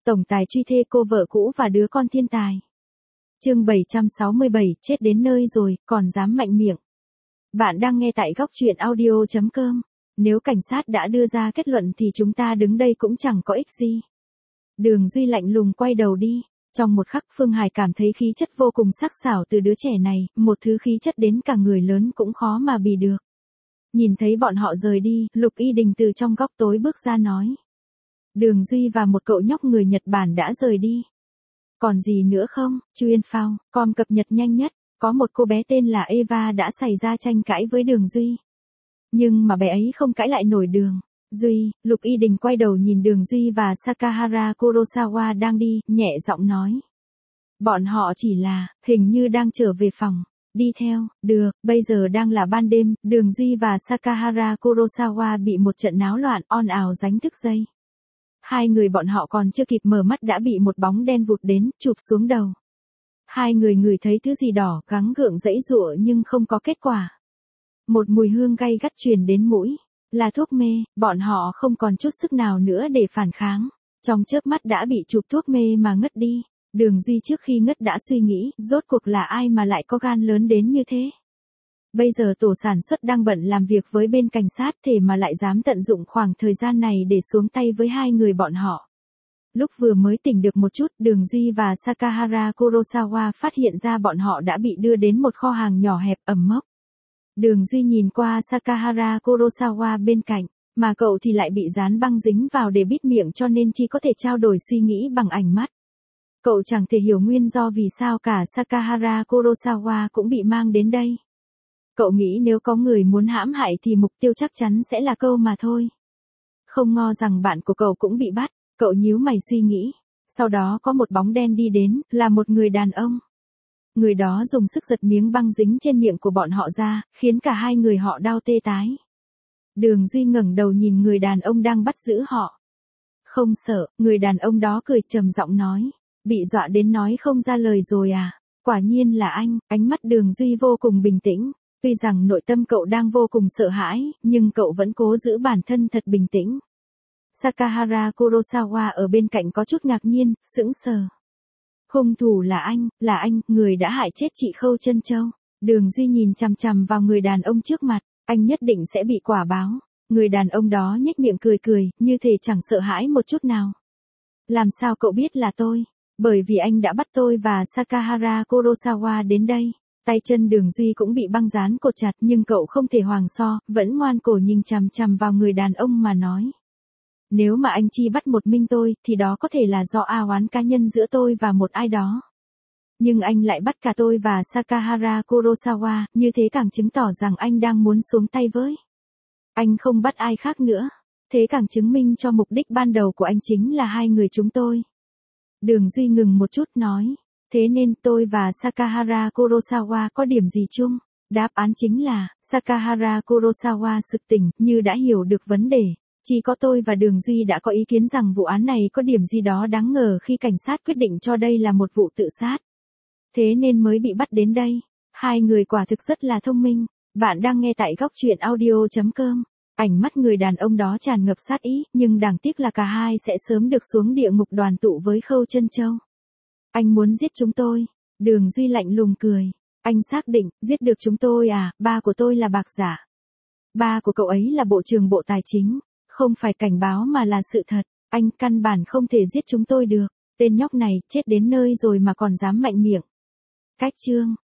tổng tài truy thê cô vợ cũ và đứa con thiên tài. Chương 767, chết đến nơi rồi, còn dám mạnh miệng. Bạn đang nghe tại góc truyện audio.com. Nếu cảnh sát đã đưa ra kết luận thì chúng ta đứng đây cũng chẳng có ích gì. Đường Duy lạnh lùng quay đầu đi. Trong một khắc Phương Hải cảm thấy khí chất vô cùng sắc sảo từ đứa trẻ này, một thứ khí chất đến cả người lớn cũng khó mà bì được. Nhìn thấy bọn họ rời đi, Lục Y Đình từ trong góc tối bước ra nói. Đường Duy và một cậu nhóc người Nhật Bản đã rời đi. Còn gì nữa không? Chuyên phao, com cập nhật nhanh nhất, có một cô bé tên là Eva đã xảy ra tranh cãi với Đường Duy. Nhưng mà bé ấy không cãi lại nổi Đường Duy. Lục Y Đình quay đầu nhìn Đường Duy và Sakahara Kurosawa đang đi, nhẹ giọng nói. Bọn họ chỉ là, hình như đang trở về phòng. Đi theo, được, bây giờ đang là ban đêm, Đường Duy và Sakahara Kurosawa bị một trận náo loạn ồn ào đánh thức dây. Hai người bọn họ còn chưa kịp mở mắt đã bị một bóng đen vụt đến, chụp xuống đầu. Hai người ngửi thấy thứ gì đỏ, gắng gượng giãy giụa nhưng không có kết quả. Một mùi hương gay gắt truyền đến mũi, là thuốc mê, bọn họ không còn chút sức nào nữa để phản kháng. Trong chớp mắt đã bị chụp thuốc mê mà ngất đi. Đường Duy trước khi ngất đã suy nghĩ, rốt cuộc là ai mà lại có gan lớn đến như thế. Bây giờ tổ sản xuất đang bận làm việc với bên cảnh sát thế mà lại dám tận dụng khoảng thời gian này để xuống tay với hai người bọn họ. Lúc vừa mới tỉnh được một chút, Đường Duy và Sakahara Kurosawa phát hiện ra bọn họ đã bị đưa đến một kho hàng nhỏ hẹp ẩm mốc. Đường Duy nhìn qua Sakahara Kurosawa bên cạnh, mà cậu thì lại bị dán băng dính vào để bít miệng cho nên chỉ có thể trao đổi suy nghĩ bằng ánh mắt. Cậu chẳng thể hiểu nguyên do vì sao cả Sakahara Kurosawa cũng bị mang đến đây. Cậu nghĩ nếu có người muốn hãm hại thì mục tiêu chắc chắn sẽ là cậu mà thôi. Không ngờ rằng bạn của cậu cũng bị bắt, cậu nhíu mày suy nghĩ. Sau đó có một bóng đen đi đến, là một người đàn ông. Người đó dùng sức giật miếng băng dính trên miệng của bọn họ ra, khiến cả hai người họ đau tê tái. Đường Duy ngẩng đầu nhìn người đàn ông đang bắt giữ họ. Không sợ, người đàn ông đó cười trầm giọng nói. Bị dọa đến nói không ra lời rồi à? Quả nhiên là anh. Ánh mắt Đường Duy vô cùng bình tĩnh. Tuy rằng nội tâm cậu đang vô cùng sợ hãi, nhưng cậu vẫn cố giữ bản thân thật bình tĩnh. Sakahara Kurosawa ở bên cạnh có chút ngạc nhiên, sững sờ. Hung thủ là anh, người đã hại chết chị Khâu Trân Châu. Đường Duy nhìn chằm chằm vào người đàn ông trước mặt, anh nhất định sẽ bị quả báo. Người đàn ông đó nhếch miệng cười cười, như thể chẳng sợ hãi một chút nào. Làm sao cậu biết là tôi? Bởi vì anh đã bắt tôi và Sakahara Kurosawa đến đây. Tay chân Đường Duy cũng bị băng dán cột chặt nhưng cậu không thể hoàng so, vẫn ngoan cổ nhìn chằm chằm vào người đàn ông mà nói. Nếu mà anh chi bắt một mình tôi, thì đó có thể là do oán cá nhân giữa tôi và một ai đó. Nhưng anh lại bắt cả tôi và Sakahara Kurosawa, như thế càng chứng tỏ rằng anh đang muốn xuống tay với. Anh không bắt ai khác nữa. Thế càng chứng minh cho mục đích ban đầu của anh chính là hai người chúng tôi. Đường Duy ngừng một chút nói. Thế nên tôi và Sakahara Kurosawa có điểm gì chung? Đáp án chính là, Sakahara Kurosawa sực tỉnh, như đã hiểu được vấn đề. Chỉ có tôi và Đường Duy đã có ý kiến rằng vụ án này có điểm gì đó đáng ngờ khi cảnh sát quyết định cho đây là một vụ tự sát. Thế nên mới bị bắt đến đây. Hai người quả thực rất là thông minh. Bạn đang nghe tại góc truyện audio.com. Ánh mắt người đàn ông đó tràn ngập sát ý, nhưng đáng tiếc là cả hai sẽ sớm được xuống địa ngục đoàn tụ với Khâu Trân Châu. Anh muốn giết chúng tôi. Đường Duy lạnh lùng cười. Anh xác định, giết được chúng tôi à? Ba của tôi là bạc giả. Ba của cậu ấy là bộ trưởng bộ tài chính. Không phải cảnh báo mà là sự thật. Anh căn bản không thể giết chúng tôi được. Tên nhóc này chết đến nơi rồi mà còn dám mạnh miệng. Cách chương.